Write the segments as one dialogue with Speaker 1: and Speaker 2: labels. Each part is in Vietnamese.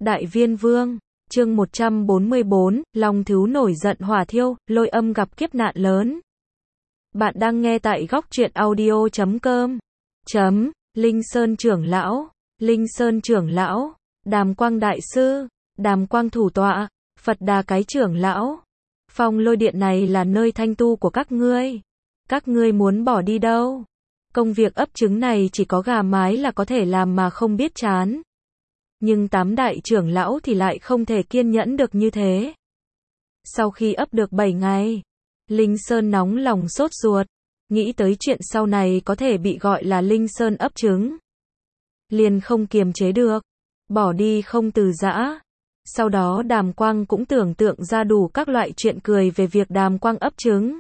Speaker 1: Đại Viên Vương, chương 144, Long Thứu nổi giận hỏa thiêu, Lôi Âm gặp kiếp nạn lớn. Bạn đang nghe tại góc truyện audio.com. Linh Sơn trưởng lão, Linh Sơn trưởng lão, Đàm Quang đại sư, Đàm Quang thủ tọa, Phật Đà cái trưởng lão. Phong Lôi Điện này là nơi thanh tu của các ngươi. Các ngươi muốn bỏ đi đâu? Công việc ấp trứng này chỉ có gà mái là có thể làm mà không biết chán. Nhưng 8 đại trưởng lão thì lại không thể kiên nhẫn được như thế. Sau khi ấp được 7 ngày, Linh Sơn nóng lòng sốt ruột, nghĩ tới chuyện sau này có thể bị gọi là Linh Sơn ấp trứng. Liền không kiềm chế được, bỏ đi không từ giã. Sau đó Đàm Quang cũng tưởng tượng ra đủ các loại chuyện cười về việc Đàm Quang ấp trứng.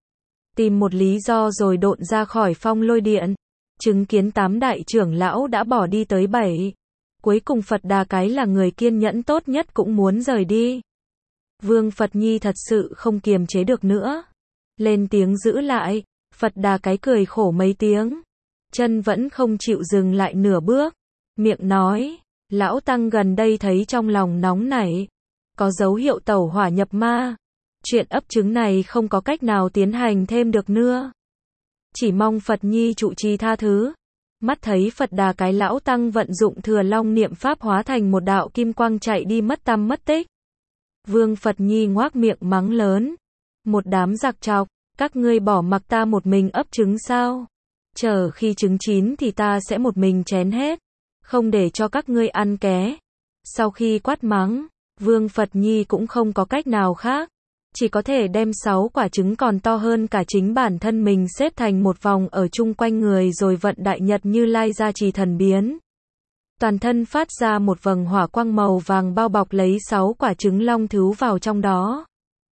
Speaker 1: Tìm một lý do rồi độn ra khỏi Phong Lôi Điện, chứng kiến 8 đại trưởng lão đã bỏ đi tới 7. Cuối cùng Phật Đà cái là người kiên nhẫn tốt nhất cũng muốn rời đi. Vương Phật Nhi thật sự không kiềm chế được nữa. Lên tiếng giữ lại, Phật Đà cái cười khổ mấy tiếng. Chân vẫn không chịu dừng lại nửa bước. Miệng nói, lão tăng gần đây thấy trong lòng nóng nảy. Có dấu hiệu tẩu hỏa nhập ma. Chuyện ấp trứng này không có cách nào tiến hành thêm được nữa. Chỉ mong Phật Nhi trụ trì tha thứ. Mắt thấy Phật Đà cái lão tăng vận dụng Thừa Long niệm pháp hóa thành một đạo kim quang chạy đi mất tăm mất tích. Vương Phật Nhi ngoác miệng mắng lớn. Một đám giặc chọc, các ngươi bỏ mặc ta một mình ấp trứng sao? Chờ khi trứng chín thì ta sẽ một mình chén hết. Không để cho các ngươi ăn ké. Sau khi quát mắng, Vương Phật Nhi cũng không có cách nào khác. Chỉ có thể đem 6 quả trứng còn to hơn cả chính bản thân mình xếp thành một vòng ở chung quanh người rồi vận Đại Nhật Như Lai gia trì thần biến. Toàn thân phát ra một vầng hỏa quang màu vàng bao bọc lấy 6 quả trứng long thứu vào trong đó.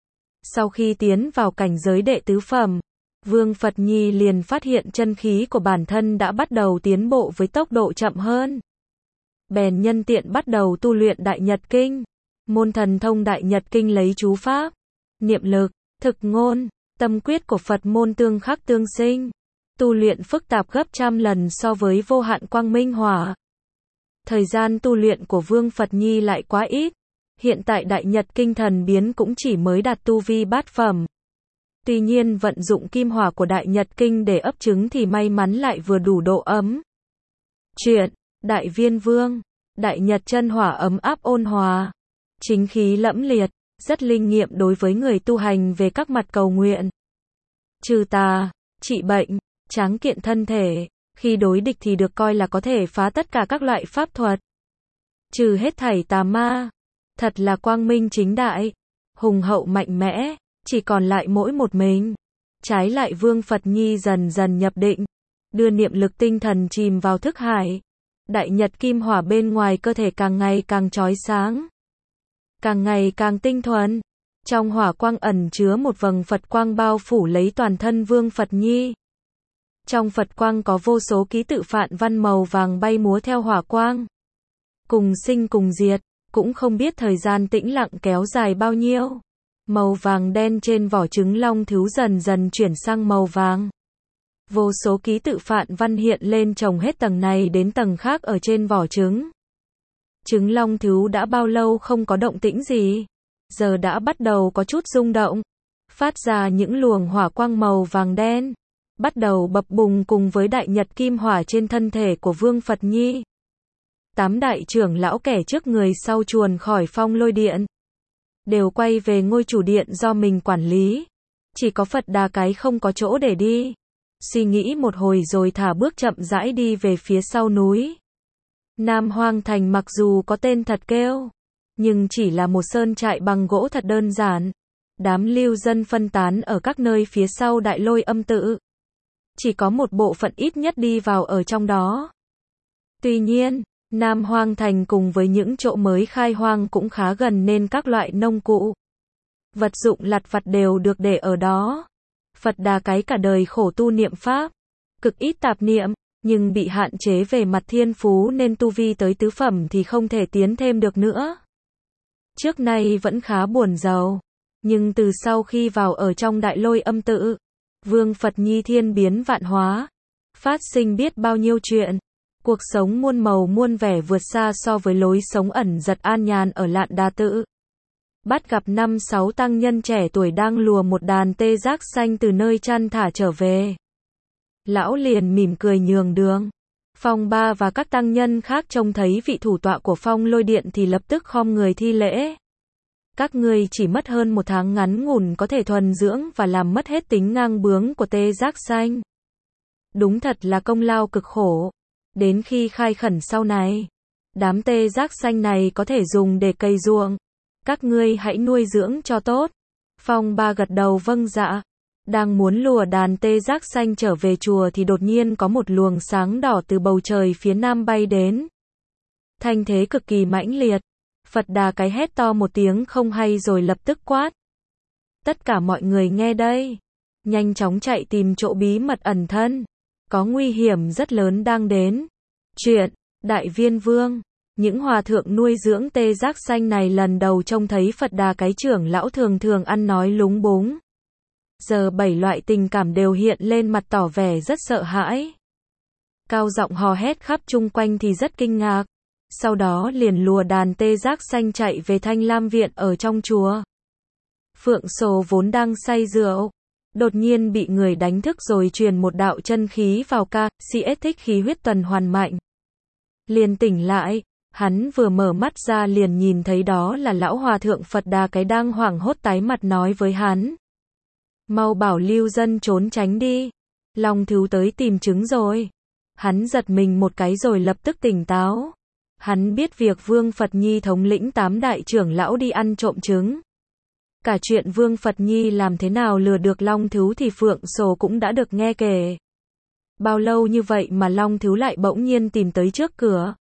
Speaker 1: Sau khi tiến vào cảnh giới đệ tứ phẩm, Vương Phật Nhi liền phát hiện chân khí của bản thân đã bắt đầu tiến bộ với tốc độ chậm hơn. Bèn nhân tiện bắt đầu tu luyện Đại Nhật Kinh. Môn thần thông Đại Nhật Kinh lấy chú pháp, niệm lực, thực ngôn, tâm quyết của Phật môn tương khắc tương sinh. Tu luyện phức tạp gấp trăm lần so với vô hạn quang minh hỏa. Thời gian tu luyện của Vương Phật Nhi lại quá ít. Hiện tại Đại Nhật Kinh thần biến cũng chỉ mới đạt tu vi bát phẩm. Tuy nhiên vận dụng kim hỏa của Đại Nhật Kinh để ấp trứng thì may mắn lại vừa đủ độ ấm. Chuyện, Đại Viên Vương, Đại Nhật chân hỏa ấm áp ôn hòa, chính khí lẫm liệt, rất linh nghiệm đối với người tu hành về các mặt cầu nguyện. Trừ tà, trị bệnh, tráng kiện thân thể, khi đối địch thì được coi là có thể phá tất cả các loại pháp thuật. Trừ hết thảy tà ma, thật là quang minh chính đại, hùng hậu mạnh mẽ, chỉ còn lại mỗi một mình. Trái lại Vương Phật Nhi dần dần nhập định, đưa niệm lực tinh thần chìm vào thức hải. Đại Nhật kim hỏa bên ngoài cơ thể càng ngày càng chói sáng, càng ngày càng tinh thuần. Trong hỏa quang ẩn chứa một vầng Phật quang bao phủ lấy toàn thân Vương Phật Nhi. Trong Phật quang có vô số ký tự phạn văn màu vàng bay múa theo hỏa quang. Cùng sinh cùng diệt, cũng không biết thời gian tĩnh lặng kéo dài bao nhiêu. Màu vàng đen trên vỏ trứng long thứu dần dần chuyển sang màu vàng. Vô số ký tự phạn văn hiện lên chồng hết tầng này đến tầng khác ở trên vỏ trứng. Trứng long thứu đã bao lâu không có động tĩnh gì, giờ đã bắt đầu có chút rung động, phát ra những luồng hỏa quang màu vàng đen, bắt đầu bập bùng cùng với Đại Nhật kim hỏa trên thân thể của Vương Phật Nhi. 8 đại trưởng lão kẻ trước người sau chuồn khỏi Phong Lôi Điện, đều quay về ngôi chủ điện do mình quản lý. Chỉ có Phật Đà cái không có chỗ để đi. Suy nghĩ một hồi rồi thả bước chậm rãi đi về phía sau núi. Nam Hoang Thành mặc dù có tên thật kêu, nhưng chỉ là một sơn trại bằng gỗ thật đơn giản. Đám lưu dân phân tán ở các nơi phía sau Đại Lôi Âm tự. Chỉ có một bộ phận ít nhất đi vào ở trong đó. Tuy nhiên, Nam Hoang Thành cùng với những chỗ mới khai hoang cũng khá gần nên các loại nông cụ, vật dụng lặt vặt đều được để ở đó. Phật Đà cái cả đời khổ tu niệm pháp, cực ít tạp niệm, nhưng bị hạn chế về mặt thiên phú nên tu vi tới tứ phẩm thì không thể tiến thêm được nữa. Trước nay vẫn khá buồn rầu, nhưng từ sau khi vào ở trong Đại Lôi Âm tự, Vương Phật Nhi thiên biến vạn hóa, phát sinh biết bao nhiêu chuyện. Cuộc sống muôn màu muôn vẻ vượt xa so với lối sống ẩn giật an nhàn ở Lạn Đa Tự. Bắt gặp 5-6 tăng nhân trẻ tuổi đang lùa một đàn tê giác xanh từ nơi chăn thả trở về. Lão liền mỉm cười nhường đường. Phong Ba và các tăng nhân khác trông thấy vị thủ tọa của Phong Lôi Điện thì lập tức khom người thi lễ. Các ngươi chỉ mất hơn 1 tháng ngắn ngủn có thể thuần dưỡng và làm mất hết tính ngang bướng của tê giác xanh. Đúng thật là công lao cực khổ. Đến khi khai khẩn sau này, đám tê giác xanh này có thể dùng để cày ruộng. Các ngươi hãy nuôi dưỡng cho tốt. Phong Ba gật đầu vâng dạ. Đang muốn lùa đàn tê giác xanh trở về chùa thì đột nhiên có một luồng sáng đỏ từ bầu trời phía nam bay đến. Thanh thế cực kỳ mãnh liệt. Phật Đà cái hét to một tiếng không hay rồi lập tức quát. Tất cả mọi người nghe đây. Nhanh chóng chạy tìm chỗ bí mật ẩn thân. Có nguy hiểm rất lớn đang đến. Chuyện, Đại Viên Vương. Những hòa thượng nuôi dưỡng tê giác xanh này lần đầu trông thấy Phật Đà cái trưởng lão thường thường ăn nói lúng búng. Giờ 7 loại tình cảm đều hiện lên mặt tỏ vẻ rất sợ hãi. Cao giọng hò hét khắp chung quanh thì rất kinh ngạc. Sau đó liền lùa đàn tê giác xanh chạy về Thanh Lam Viện ở trong chùa. Phượng Sồ vốn đang say rượu. Đột nhiên bị người đánh thức rồi truyền một đạo chân khí vào ca, CS thích khí huyết tuần hoàn mạnh. Liền tỉnh lại, hắn vừa mở mắt ra liền nhìn thấy đó là lão hòa thượng Phật Đà cái đang hoảng hốt tái mặt nói với hắn. Mau bảo lưu dân trốn tránh đi. Long Thứu tới tìm trứng rồi. Hắn giật mình một cái rồi lập tức tỉnh táo. Hắn biết việc Vương Phật Nhi thống lĩnh 8 đại trưởng lão đi ăn trộm trứng. Cả chuyện Vương Phật Nhi làm thế nào lừa được Long Thứu thì Phượng Sồ cũng đã được nghe kể. Bao lâu như vậy mà Long Thứu lại bỗng nhiên tìm tới trước cửa.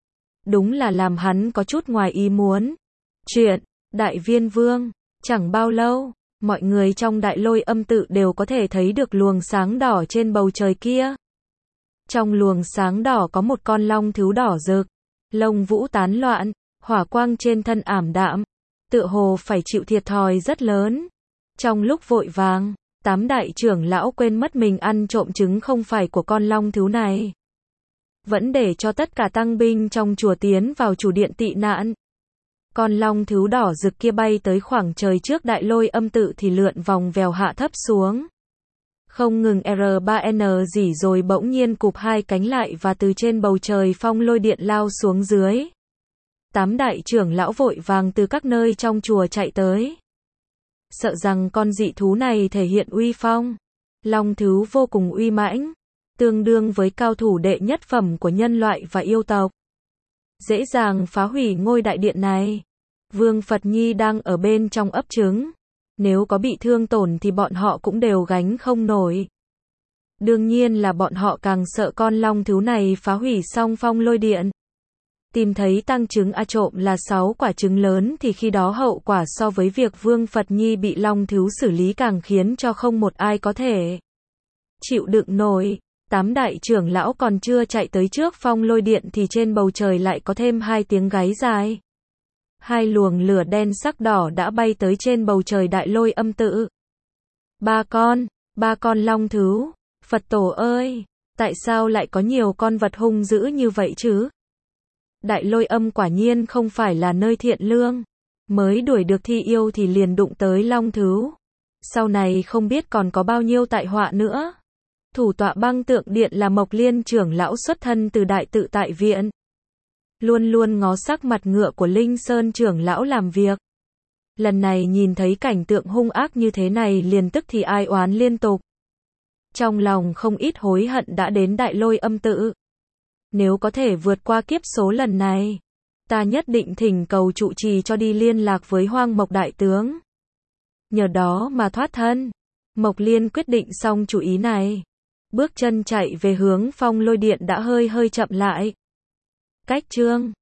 Speaker 1: Đúng là làm hắn có chút ngoài ý muốn. Chuyện, Đại Viên Vương, chẳng bao lâu, mọi người trong Đại Lôi Âm Tự đều có thể thấy được luồng sáng đỏ trên bầu trời kia. Trong luồng sáng đỏ có một con long thứu đỏ rực, lông vũ tán loạn, hỏa quang trên thân ảm đạm, tựa hồ phải chịu thiệt thòi rất lớn. Trong lúc vội vàng, 8 đại trưởng lão quên mất mình ăn trộm trứng không phải của con long thứu này. Vẫn để cho tất cả tăng binh trong chùa tiến vào chủ điện tị nạn. Con long thứu đỏ rực kia bay tới khoảng trời trước Đại Lôi Âm Tự thì lượn vòng vèo hạ thấp xuống. Không ngừng R3N gì rồi bỗng nhiên cụp hai cánh lại và từ trên bầu trời Phong Lôi Điện lao xuống dưới. 8 đại trưởng lão vội vàng từ các nơi trong chùa chạy tới. Sợ rằng con dị thú này thể hiện uy phong. Long thứu vô cùng uy mãnh, tương đương với cao thủ đệ nhất phẩm của nhân loại và yêu tộc. Dễ dàng phá hủy ngôi đại điện này. Vương Phật Nhi đang ở bên trong ấp trứng. Nếu có bị thương tổn thì bọn họ cũng đều gánh không nổi. Đương nhiên là bọn họ càng sợ con long thứu này phá hủy xong Phong Lôi Điện. Tìm thấy tăng trứng trộm là 6 quả trứng lớn thì khi đó hậu quả so với việc Vương Phật Nhi bị long thứu xử lý càng khiến cho không một ai có thể chịu đựng nổi. 8 đại trưởng lão còn chưa chạy tới trước Phong Lôi Điện thì trên bầu trời lại có thêm 2 tiếng gáy dài. 2 luồng lửa đen sắc đỏ đã bay tới trên bầu trời Đại Lôi Âm Tự. 3 con long thứu. Phật tổ ơi, tại sao lại có nhiều con vật hung dữ như vậy chứ? Đại Lôi Âm quả nhiên không phải là nơi thiện lương. Mới đuổi được Thi Yêu thì liền đụng tới long thứu. Sau này không biết còn có bao nhiêu tai họa nữa. Thủ tọa Băng Tượng Điện là Mộc Liên trưởng lão xuất thân từ Đại Tự Tại Viện. Luôn luôn ngó sắc mặt ngựa của Linh Sơn trưởng lão làm việc. Lần này nhìn thấy cảnh tượng hung ác như thế này liền tức thì ai oán liên tục. Trong lòng không ít hối hận đã đến Đại Lôi Âm Tự. Nếu có thể vượt qua kiếp số lần này, ta nhất định thỉnh cầu trụ trì cho đi liên lạc với Hoang Mộc Đại Tướng. Nhờ đó mà thoát thân. Mộc Liên quyết định xong chủ ý này. Bước chân chạy về hướng Phong Lôi Điện đã hơi chậm lại. Cách chương